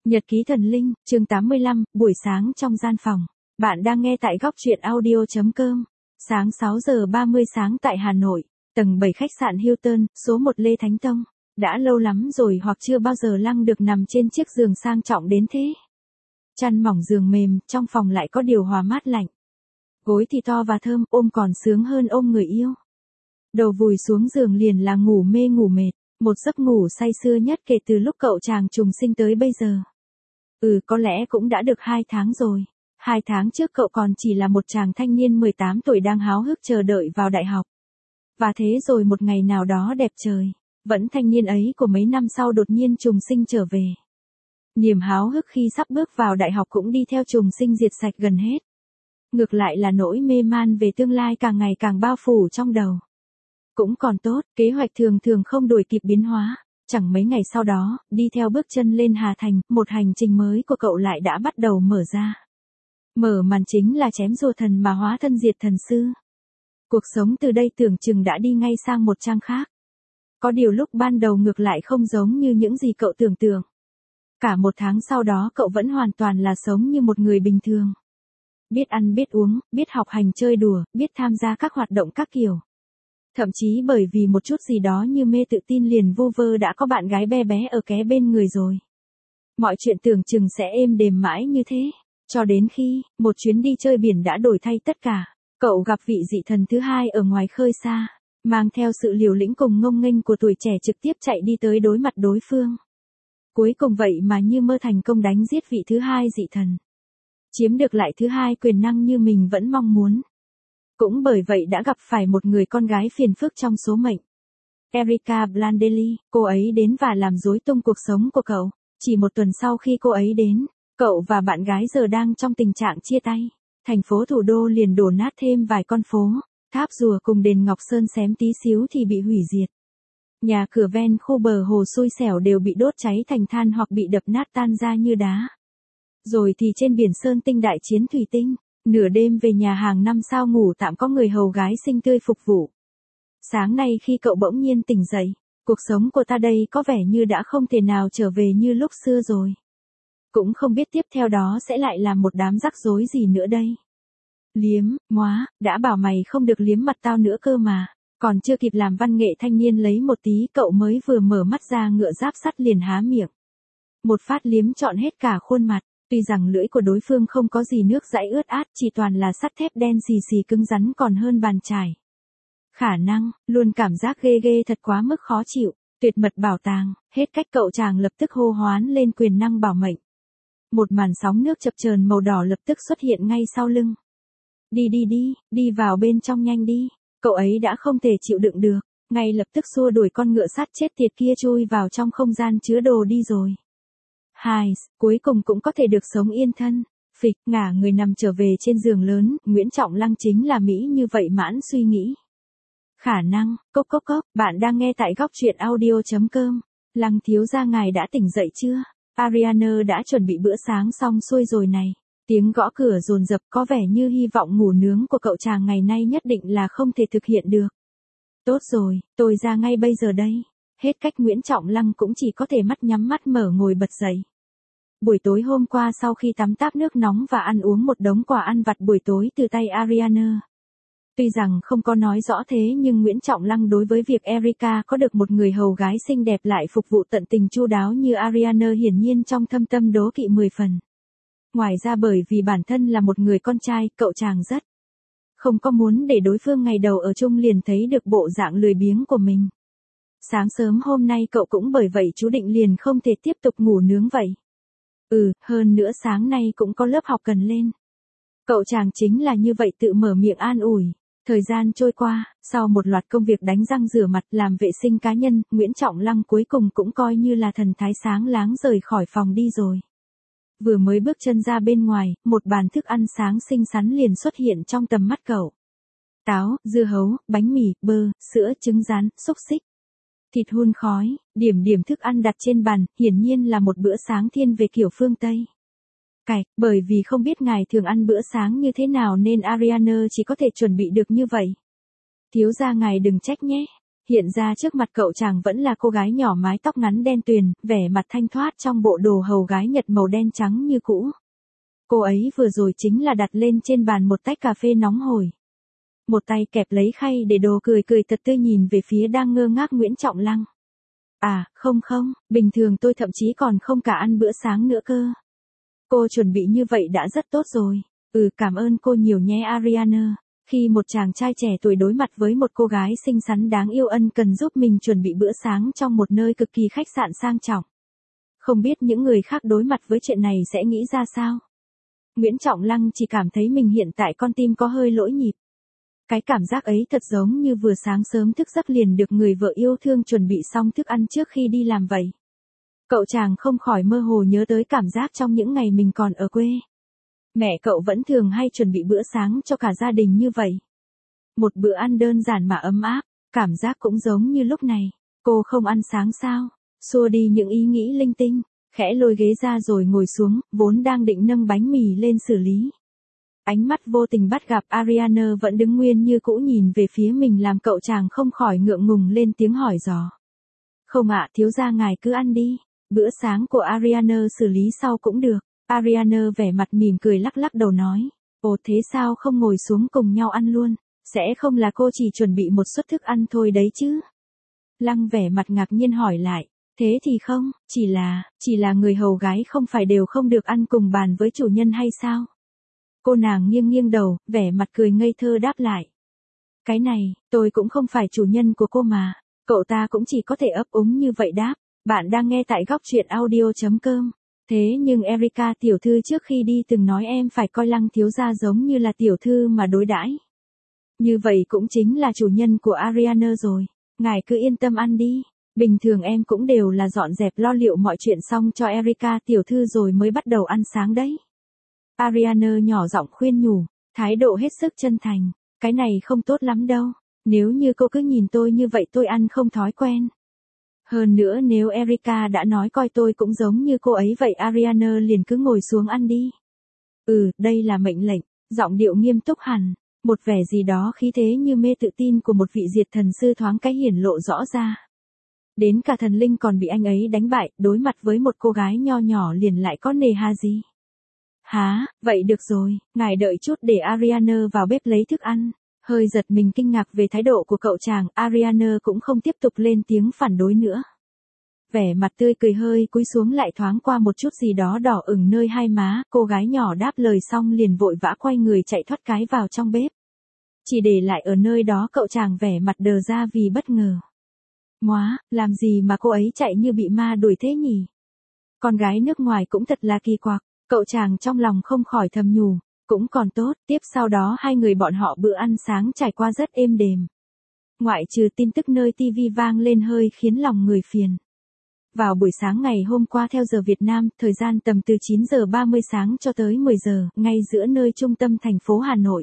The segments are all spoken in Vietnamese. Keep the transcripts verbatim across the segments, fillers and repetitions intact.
Nhật ký thần linh, chương tám mươi lăm, buổi sáng trong gian phòng. Bạn đang nghe tại góc truyện audio chấm com. Sáng sáu giờ ba mươi sáng tại Hà Nội, tầng bảy khách sạn Hilton, số một Lê Thánh Tông. Đã lâu lắm rồi hoặc chưa bao giờ Lăng được nằm trên chiếc giường sang trọng đến thế. Chăn mỏng giường mềm, trong phòng lại có điều hòa mát lạnh. Gối thì to và thơm, ôm còn sướng hơn ôm người yêu. Đầu vùi xuống giường liền là ngủ mê ngủ mệt, một giấc ngủ say sưa nhất kể từ lúc cậu chàng trùng sinh tới bây giờ. Ừ, có lẽ cũng đã được hai tháng rồi. Hai tháng trước cậu còn chỉ là một chàng thanh niên mười tám tuổi đang háo hức chờ đợi vào đại học. Và thế rồi một ngày nào đó đẹp trời, vẫn thanh niên ấy của mấy năm sau đột nhiên trùng sinh trở về. Niềm háo hức khi sắp bước vào đại học cũng đi theo trùng sinh diệt sạch gần hết. Ngược lại là nỗi mê man về tương lai càng ngày càng bao phủ trong đầu. Cũng còn tốt, kế hoạch thường thường không đuổi kịp biến hóa. Chẳng mấy ngày sau đó, đi theo bước chân lên Hà Thành, một hành trình mới của cậu lại đã bắt đầu mở ra. Mở màn chính là chém rùa thần mà hóa thân diệt thần sư. Cuộc sống từ đây tưởng chừng đã đi ngay sang một trang khác. Có điều lúc ban đầu ngược lại không giống như những gì cậu tưởng tượng. Cả một tháng sau đó cậu vẫn hoàn toàn là sống như một người bình thường. Biết ăn biết uống, biết học hành chơi đùa, biết tham gia các hoạt động các kiểu. Thậm chí bởi vì một chút gì đó như mê tự tin liền vu vơ đã có bạn gái bé bé ở kế bên người rồi. Mọi chuyện tưởng chừng sẽ êm đềm mãi như thế, cho đến khi, một chuyến đi chơi biển đã đổi thay tất cả. Cậu gặp vị dị thần thứ hai ở ngoài khơi xa, mang theo sự liều lĩnh cùng ngông nghênh của tuổi trẻ trực tiếp chạy đi tới đối mặt đối phương. Cuối cùng vậy mà như mơ thành công đánh giết vị thứ hai dị thần. Chiếm được lại thứ hai quyền năng như mình vẫn mong muốn. Cũng bởi vậy đã gặp phải một người con gái phiền phức trong số mệnh. Erica Blandelli, cô ấy đến và làm rối tung cuộc sống của cậu. Chỉ một tuần sau khi cô ấy đến, cậu và bạn gái giờ đang trong tình trạng chia tay. Thành phố thủ đô liền đổ nát thêm vài con phố, tháp rùa cùng đền Ngọc Sơn xém tí xíu thì bị hủy diệt. Nhà cửa ven khu bờ hồ xui xẻo đều bị đốt cháy thành than hoặc bị đập nát tan ra như đá. Rồi thì trên biển Sơn Tinh đại chiến thủy tinh. Nửa đêm về nhà hàng năm sao ngủ tạm có người hầu gái xinh tươi phục vụ. Sáng nay khi cậu bỗng nhiên tỉnh dậy, cuộc sống của ta đây có vẻ như đã không thể nào trở về như lúc xưa rồi. Cũng không biết tiếp theo đó sẽ lại là một đám rắc rối gì nữa đây. Liếm, móa, đã bảo mày không được liếm mặt tao nữa cơ mà. Còn chưa kịp làm văn nghệ thanh niên lấy một tí cậu mới vừa mở mắt ra ngựa giáp sắt liền há miệng. Một phát liếm trọn hết cả khuôn mặt. Tuy rằng lưỡi của đối phương không có gì nước dãi ướt át, chỉ toàn là sắt thép đen xì xì cứng rắn còn hơn bàn chải. Khả năng, luôn cảm giác ghê ghê thật quá mức khó chịu, tuyệt mật bảo tàng, hết cách cậu chàng lập tức hô hoán lên quyền năng bảo mệnh. Một màn sóng nước chập chờn màu đỏ lập tức xuất hiện ngay sau lưng. Đi đi đi, đi vào bên trong nhanh đi, cậu ấy đã không thể chịu đựng được, ngay lập tức xua đuổi con ngựa sắt chết tiệt kia chui vào trong không gian chứa đồ đi rồi. Hai, cuối cùng cũng có thể được sống yên thân. Phịch, ngả người nằm trở về trên giường lớn, Nguyễn Trọng Lăng chính là Mỹ như vậy mãn suy nghĩ. Khả năng, cốc cốc cốc, bạn đang nghe tại góc truyện audio chấm com. Lăng thiếu gia ngài đã tỉnh dậy chưa? Ariana đã chuẩn bị bữa sáng xong xuôi rồi này. Tiếng gõ cửa dồn dập có vẻ như hy vọng ngủ nướng của cậu chàng ngày nay nhất định là không thể thực hiện được. Tốt rồi, tôi ra ngay bây giờ đây. Hết cách Nguyễn Trọng Lăng cũng chỉ có thể mắt nhắm mắt mở ngồi bật dậy. Buổi tối hôm qua sau khi tắm táp nước nóng và ăn uống một đống quà ăn vặt buổi tối từ tay Ariana. Tuy rằng không có nói rõ thế nhưng Nguyễn Trọng Lăng đối với việc Erica có được một người hầu gái xinh đẹp lại phục vụ tận tình chu đáo như Ariana hiển nhiên trong thâm tâm đố kỵ mười phần. Ngoài ra bởi vì bản thân là một người con trai, cậu chàng rất không có muốn để đối phương ngày đầu ở chung liền thấy được bộ dạng lười biếng của mình. Sáng sớm hôm nay cậu cũng bởi vậy chú định liền không thể tiếp tục ngủ nướng vậy. Ừ, hơn nữa sáng nay cũng có lớp học cần lên. Cậu chàng chính là như vậy tự mở miệng an ủi. Thời gian trôi qua, sau một loạt công việc đánh răng rửa mặt làm vệ sinh cá nhân, Nguyễn Trọng Lăng cuối cùng cũng coi như là thần thái sáng láng rời khỏi phòng đi rồi. Vừa mới bước chân ra bên ngoài, một bàn thức ăn sáng xinh xắn liền xuất hiện trong tầm mắt cậu. Táo, dưa hấu, bánh mì, bơ, sữa, trứng rán, xúc xích. Thịt hun khói, điểm điểm thức ăn đặt trên bàn, hiển nhiên là một bữa sáng thiên về kiểu phương Tây. Cạch, bởi vì không biết ngài thường ăn bữa sáng như thế nào nên Ariana chỉ có thể chuẩn bị được như vậy. Thiếu gia ngài đừng trách nhé. Hiện ra trước mặt cậu chàng vẫn là cô gái nhỏ mái tóc ngắn đen tuyền, vẻ mặt thanh thoát trong bộ đồ hầu gái Nhật màu đen trắng như cũ. Cô ấy vừa rồi chính là đặt lên trên bàn một tách cà phê nóng hổi. Một tay kẹp lấy khay để đồ cười cười thật tươi nhìn về phía đang ngơ ngác Nguyễn Trọng Lăng. À, không không, bình thường tôi thậm chí còn không cả ăn bữa sáng nữa cơ. Cô chuẩn bị như vậy đã rất tốt rồi. Ừ, cảm ơn cô nhiều nhé Ariana. Khi một chàng trai trẻ tuổi đối mặt với một cô gái xinh xắn đáng yêu ân cần giúp mình chuẩn bị bữa sáng trong một nơi cực kỳ khách sạn sang trọng. Không biết những người khác đối mặt với chuyện này sẽ nghĩ ra sao? Nguyễn Trọng Lăng chỉ cảm thấy mình hiện tại con tim có hơi lỗi nhịp. Cái cảm giác ấy thật giống như vừa sáng sớm thức giấc liền được người vợ yêu thương chuẩn bị xong thức ăn trước khi đi làm vậy. Cậu chàng không khỏi mơ hồ nhớ tới cảm giác trong những ngày mình còn ở quê. Mẹ cậu vẫn thường hay chuẩn bị bữa sáng cho cả gia đình như vậy. Một bữa ăn đơn giản mà ấm áp, cảm giác cũng giống như lúc này. Cô không ăn sáng sao? Xua đi những ý nghĩ linh tinh, khẽ lôi ghế ra rồi ngồi xuống, vốn đang định nâng bánh mì lên xử lý. Ánh mắt vô tình bắt gặp Ariana vẫn đứng nguyên như cũ nhìn về phía mình làm cậu chàng không khỏi ngượng ngùng lên tiếng hỏi dò. Không ạ, thiếu gia ngài cứ ăn đi, bữa sáng của Ariana xử lý sau cũng được. Ariana vẻ mặt mỉm cười lắc lắc đầu nói. Ồ thế sao không ngồi xuống cùng nhau ăn luôn, sẽ không là cô chỉ chuẩn bị một suất thức ăn thôi đấy chứ? Lăng vẻ mặt ngạc nhiên hỏi lại. Thế thì không, chỉ là, chỉ là người hầu gái không phải đều không được ăn cùng bàn với chủ nhân hay sao? Cô nàng nghiêng nghiêng đầu, vẻ mặt cười ngây thơ đáp lại. Cái này, tôi cũng không phải chủ nhân của cô mà, cậu ta cũng chỉ có thể ấp úng như vậy đáp. Bạn đang nghe tại góc truyện audio chấm com. Thế nhưng Erica tiểu thư trước khi đi từng nói em phải coi Lăng thiếu gia giống như là tiểu thư mà đối đãi. Như vậy cũng chính là chủ nhân của Ariana rồi, ngài cứ yên tâm ăn đi. Bình thường em cũng đều là dọn dẹp lo liệu mọi chuyện xong cho Erica tiểu thư rồi mới bắt đầu ăn sáng đấy. Ariana nhỏ giọng khuyên nhủ, thái độ hết sức chân thành. Cái này không tốt lắm đâu, nếu như cô cứ nhìn tôi như vậy tôi ăn không thói quen. Hơn nữa nếu Erica đã nói coi tôi cũng giống như cô ấy vậy Ariana liền cứ ngồi xuống ăn đi. Ừ, đây là mệnh lệnh, giọng điệu nghiêm túc hẳn, một vẻ gì đó khí thế như mê tự tin của một vị diệt thần sư thoáng cái hiển lộ rõ ra. Đến cả thần linh còn bị anh ấy đánh bại, đối mặt với một cô gái nho nhỏ liền lại có nề hà gì. Hả, vậy được rồi, ngài đợi chút để Ariana vào bếp lấy thức ăn. Hơi giật mình kinh ngạc về thái độ của cậu chàng, Ariana cũng không tiếp tục lên tiếng phản đối nữa. Vẻ mặt tươi cười hơi cúi xuống lại thoáng qua một chút gì đó đỏ ửng nơi hai má, cô gái nhỏ đáp lời xong liền vội vã quay người chạy thoát cái vào trong bếp. Chỉ để lại ở nơi đó cậu chàng vẻ mặt đờ ra vì bất ngờ. Móa, làm gì mà cô ấy chạy như bị ma đuổi thế nhỉ? Con gái nước ngoài cũng thật là kỳ quặc, cậu chàng trong lòng không khỏi thầm nhủ. Cũng còn tốt, tiếp sau đó hai người bọn họ bữa ăn sáng trải qua rất êm đềm. Ngoại trừ tin tức nơi ti vi vang lên hơi khiến lòng người phiền. Vào buổi sáng ngày hôm qua theo giờ Việt Nam, thời gian tầm từ chín giờ ba mươi sáng cho tới mười giờ, ngay giữa nơi trung tâm thành phố Hà Nội.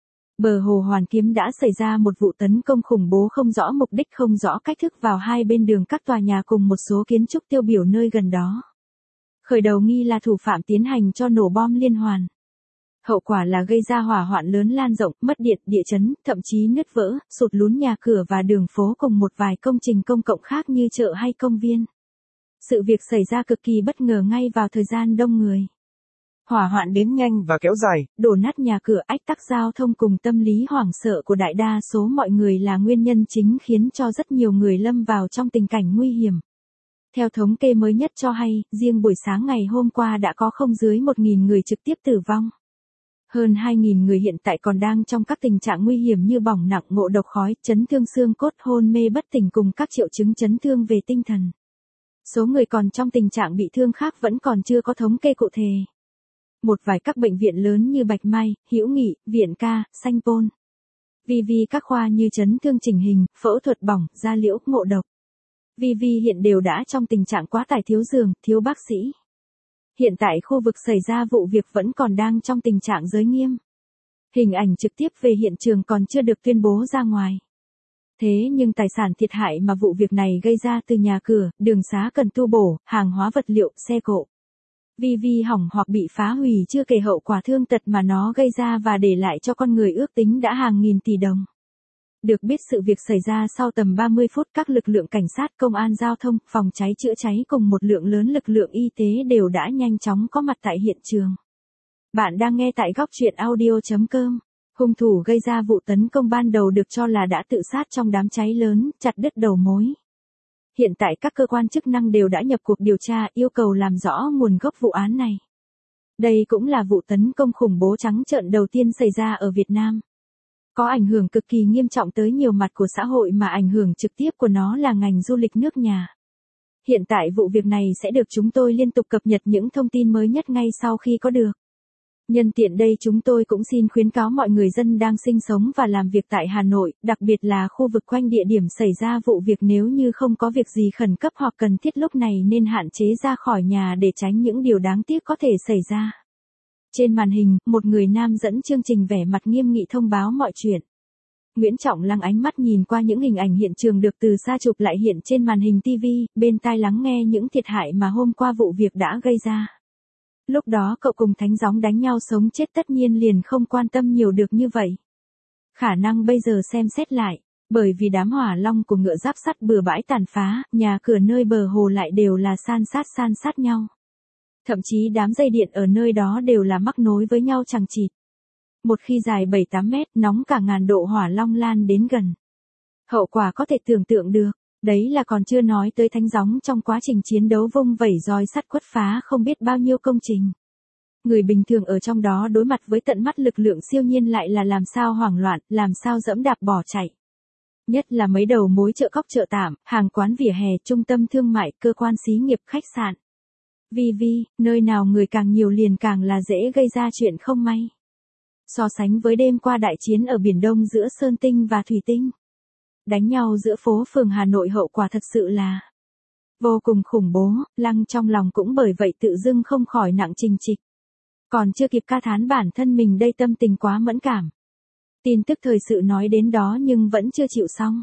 Bờ hồ Hoàn Kiếm đã xảy ra một vụ tấn công khủng bố không rõ mục đích không rõ cách thức vào hai bên đường các tòa nhà cùng một số kiến trúc tiêu biểu nơi gần đó. Khởi đầu nghi là thủ phạm tiến hành cho nổ bom liên hoàn. Hậu quả là gây ra hỏa hoạn lớn lan rộng, mất điện, địa chấn, thậm chí nứt vỡ, sụt lún nhà cửa và đường phố cùng một vài công trình công cộng khác như chợ hay công viên. Sự việc xảy ra cực kỳ bất ngờ ngay vào thời gian đông người. Hỏa hoạn đến nhanh và kéo dài, đổ nát nhà cửa, ách tắc giao thông cùng tâm lý hoảng sợ của đại đa số mọi người là nguyên nhân chính khiến cho rất nhiều người lâm vào trong tình cảnh nguy hiểm. Theo thống kê mới nhất cho hay, riêng buổi sáng ngày hôm qua đã có không dưới một nghìn người trực tiếp tử vong. Hơn hai nghìn người hiện tại còn đang trong các tình trạng nguy hiểm như bỏng nặng, ngộ độc khói, chấn thương xương cốt, hôn mê bất tỉnh cùng các triệu chứng chấn thương về tinh thần. Số người còn trong tình trạng bị thương khác vẫn còn chưa có thống kê cụ thể. Một vài các bệnh viện lớn như Bạch Mai, Hữu Nghị, Viện Ca, Sanh Pôn. Vì vì các khoa như chấn thương chỉnh hình, phẫu thuật bỏng, da liễu, ngộ độc. Vì vì hiện đều đã trong tình trạng quá tải thiếu giường, thiếu bác sĩ. Hiện tại khu vực xảy ra vụ việc vẫn còn đang trong tình trạng giới nghiêm. Hình ảnh trực tiếp về hiện trường còn chưa được tuyên bố ra ngoài. Thế nhưng tài sản thiệt hại mà vụ việc này gây ra từ nhà cửa, đường xá cần tu bổ, hàng hóa vật liệu, xe cộ. Vì vì hỏng hoặc bị phá hủy chưa kể hậu quả thương tật mà nó gây ra và để lại cho con người ước tính đã hàng nghìn tỷ đồng. Được biết sự việc xảy ra sau tầm ba mươi phút, các lực lượng cảnh sát, công an giao thông, phòng cháy chữa cháy cùng một lượng lớn lực lượng y tế đều đã nhanh chóng có mặt tại hiện trường. Bạn đang nghe tại góc truyện audio chấm com. Hung thủ gây ra vụ tấn công ban đầu được cho là đã tự sát trong đám cháy lớn, chặt đứt đầu mối. Hiện tại các cơ quan chức năng đều đã nhập cuộc điều tra, yêu cầu làm rõ nguồn gốc vụ án này. Đây cũng là vụ tấn công khủng bố trắng trợn đầu tiên xảy ra ở Việt Nam. Có ảnh hưởng cực kỳ nghiêm trọng tới nhiều mặt của xã hội, mà ảnh hưởng trực tiếp của nó là ngành du lịch nước nhà. Hiện tại vụ việc này sẽ được chúng tôi liên tục cập nhật những thông tin mới nhất ngay sau khi có được. Nhân tiện đây chúng tôi cũng xin khuyến cáo mọi người dân đang sinh sống và làm việc tại Hà Nội, đặc biệt là khu vực quanh địa điểm xảy ra vụ việc, nếu như không có việc gì khẩn cấp hoặc cần thiết lúc này nên hạn chế ra khỏi nhà để tránh những điều đáng tiếc có thể xảy ra. Trên màn hình, một người nam dẫn chương trình vẻ mặt nghiêm nghị thông báo mọi chuyện. Nguyễn Trọng Lăng ánh mắt nhìn qua những hình ảnh hiện trường được từ xa chụp lại hiện trên màn hình ti vi, bên tai lắng nghe những thiệt hại mà hôm qua vụ việc đã gây ra. Lúc đó cậu cùng Thánh Gióng đánh nhau sống chết tất nhiên liền không quan tâm nhiều được như vậy. Khả năng bây giờ xem xét lại, bởi vì đám hỏa long của ngựa giáp sắt bừa bãi tàn phá, nhà cửa nơi bờ hồ lại đều là san sát san sát nhau. Thậm chí đám dây điện ở nơi đó đều là mắc nối với nhau chằng chịt. Một khi dài bảy tám mét, nóng cả ngàn độ, hỏa long lan đến gần. Hậu quả có thể tưởng tượng được. Đấy là còn chưa nói tới Thánh Gióng trong quá trình chiến đấu vung vẩy roi sắt quất phá không biết bao nhiêu công trình. Người bình thường ở trong đó đối mặt với tận mắt lực lượng siêu nhiên lại là làm sao hoảng loạn, làm sao dẫm đạp bỏ chạy. Nhất là mấy đầu mối chợ cóc, chợ tạm, hàng quán vỉa hè, trung tâm thương mại, cơ quan xí nghiệp, khách sạn. Vì vì, nơi nào người càng nhiều liền càng là dễ gây ra chuyện không may. So sánh với đêm qua đại chiến ở Biển Đông giữa Sơn Tinh và Thủy Tinh. Đánh nhau giữa phố phường Hà Nội, hậu quả thật sự là vô cùng khủng bố. Lăng trong lòng cũng bởi vậy tự dưng không khỏi nặng trình trịch. Còn chưa kịp ca thán bản thân mình đây, tâm tình quá mẫn cảm. Tin tức thời sự nói đến đó nhưng vẫn chưa chịu xong.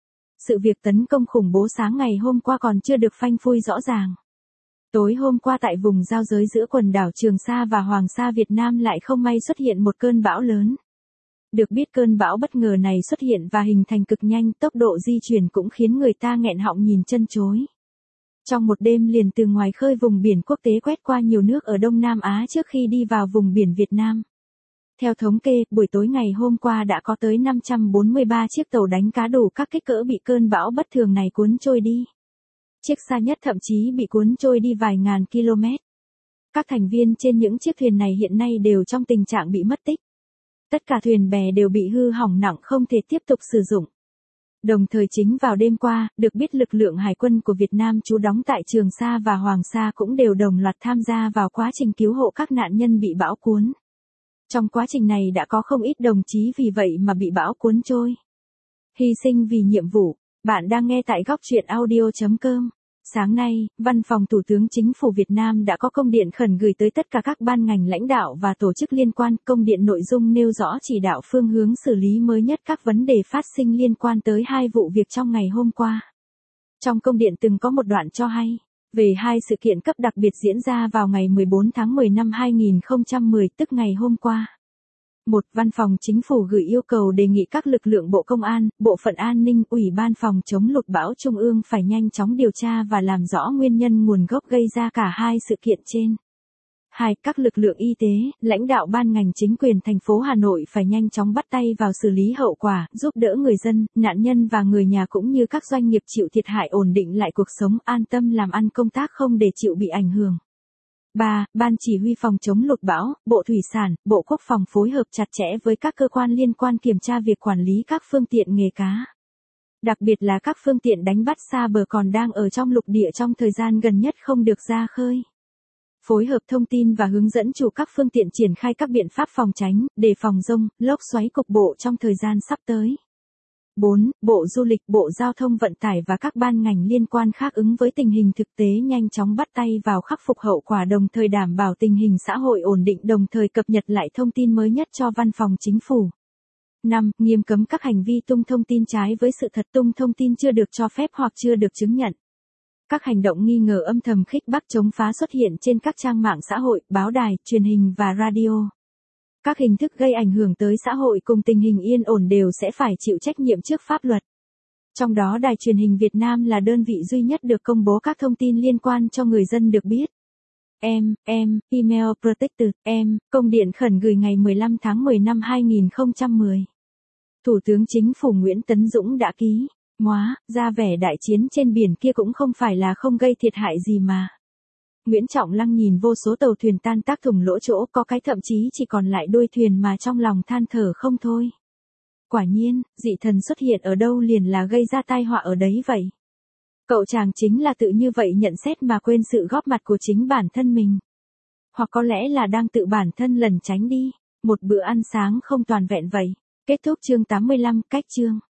Sự việc tấn công khủng bố sáng ngày hôm qua còn chưa được phanh phui rõ ràng. Tối hôm qua tại vùng giao giới giữa quần đảo Trường Sa và Hoàng Sa Việt Nam lại không may xuất hiện một cơn bão lớn. Được biết cơn bão bất ngờ này xuất hiện và hình thành cực nhanh, tốc độ di chuyển cũng khiến người ta nghẹn họng nhìn chân chối. Trong một đêm liền từ ngoài khơi vùng biển quốc tế quét qua nhiều nước ở Đông Nam Á trước khi đi vào vùng biển Việt Nam. Theo thống kê, buổi tối ngày hôm qua đã có tới năm trăm bốn mươi ba chiếc tàu đánh cá đủ các kích cỡ bị cơn bão bất thường này cuốn trôi đi. Chiếc xa nhất thậm chí bị cuốn trôi đi vài ngàn km. Các thành viên trên những chiếc thuyền này hiện nay đều trong tình trạng bị mất tích. Tất cả thuyền bè đều bị hư hỏng nặng không thể tiếp tục sử dụng. Đồng thời chính vào đêm qua, được biết lực lượng hải quân của Việt Nam trú đóng tại Trường Sa và Hoàng Sa cũng đều đồng loạt tham gia vào quá trình cứu hộ các nạn nhân bị bão cuốn. Trong quá trình này đã có không ít đồng chí vì vậy mà bị bão cuốn trôi. Hy sinh vì nhiệm vụ. Bạn đang nghe tại góc truyện audio chấm com. Sáng nay, Văn phòng Thủ tướng Chính phủ Việt Nam đã có công điện khẩn gửi tới tất cả các ban ngành lãnh đạo và tổ chức liên quan. Công điện nội dung nêu rõ chỉ đạo phương hướng xử lý mới nhất các vấn đề phát sinh liên quan tới hai vụ việc trong ngày hôm qua. Trong công điện từng có một đoạn cho hay, về hai sự kiện cấp đặc biệt diễn ra vào ngày mười bốn tháng mười năm hai nghìn không trăm mười, tức ngày hôm qua. một. Văn phòng Chính phủ gửi yêu cầu đề nghị các lực lượng Bộ Công an, Bộ phận An ninh, Ủy ban phòng chống lụt bão Trung ương phải nhanh chóng điều tra và làm rõ nguyên nhân nguồn gốc gây ra cả hai sự kiện trên. hai. Các lực lượng y tế, lãnh đạo ban ngành chính quyền thành phố Hà Nội phải nhanh chóng bắt tay vào xử lý hậu quả, giúp đỡ người dân, nạn nhân và người nhà cũng như các doanh nghiệp chịu thiệt hại ổn định lại cuộc sống, an tâm làm ăn công tác không để chịu bị ảnh hưởng. ba. Ban chỉ huy phòng chống lụt bão, Bộ Thủy sản, Bộ Quốc phòng phối hợp chặt chẽ với các cơ quan liên quan kiểm tra việc quản lý các phương tiện nghề cá. Đặc biệt là các phương tiện đánh bắt xa bờ còn đang ở trong lục địa trong thời gian gần nhất không được ra khơi. Phối hợp thông tin và hướng dẫn chủ các phương tiện triển khai các biện pháp phòng tránh, đề phòng dông, lốc xoáy cục bộ trong thời gian sắp tới. bốn. Bộ Du lịch, Bộ Giao thông Vận tải và các ban ngành liên quan khác ứng với tình hình thực tế nhanh chóng bắt tay vào khắc phục hậu quả, đồng thời đảm bảo tình hình xã hội ổn định, đồng thời cập nhật lại thông tin mới nhất cho Văn phòng Chính phủ. năm. Nghiêm cấm các hành vi tung thông tin trái với sự thật, tung thông tin chưa được cho phép hoặc chưa được chứng nhận. Các hành động nghi ngờ âm thầm khích bác chống phá xuất hiện trên các trang mạng xã hội, báo đài, truyền hình và radio. Các hình thức gây ảnh hưởng tới xã hội cùng tình hình yên ổn đều sẽ phải chịu trách nhiệm trước pháp luật. Trong đó Đài truyền hình Việt Nam là đơn vị duy nhất được công bố các thông tin liên quan cho người dân được biết. Em, em, Email Protected, em, công điện khẩn gửi ngày mười lăm tháng mười năm hai nghìn không trăm mười. Thủ tướng Chính phủ Nguyễn Tấn Dũng đã ký. Móa, ra vẻ đại chiến trên biển kia cũng không phải là không gây thiệt hại gì mà. Nguyễn Trọng Lăng nhìn vô số tàu thuyền tan tác thủng lỗ chỗ, có cái thậm chí chỉ còn lại đuôi thuyền mà trong lòng than thở không thôi. Quả nhiên, dị thần xuất hiện ở đâu liền là gây ra tai họa ở đấy vậy. Cậu chàng chính là tự như vậy nhận xét mà quên sự góp mặt của chính bản thân mình. Hoặc có lẽ là đang tự bản thân lẩn tránh đi. Một bữa ăn sáng không toàn vẹn vậy. Kết thúc chương tám mươi lăm, cách chương.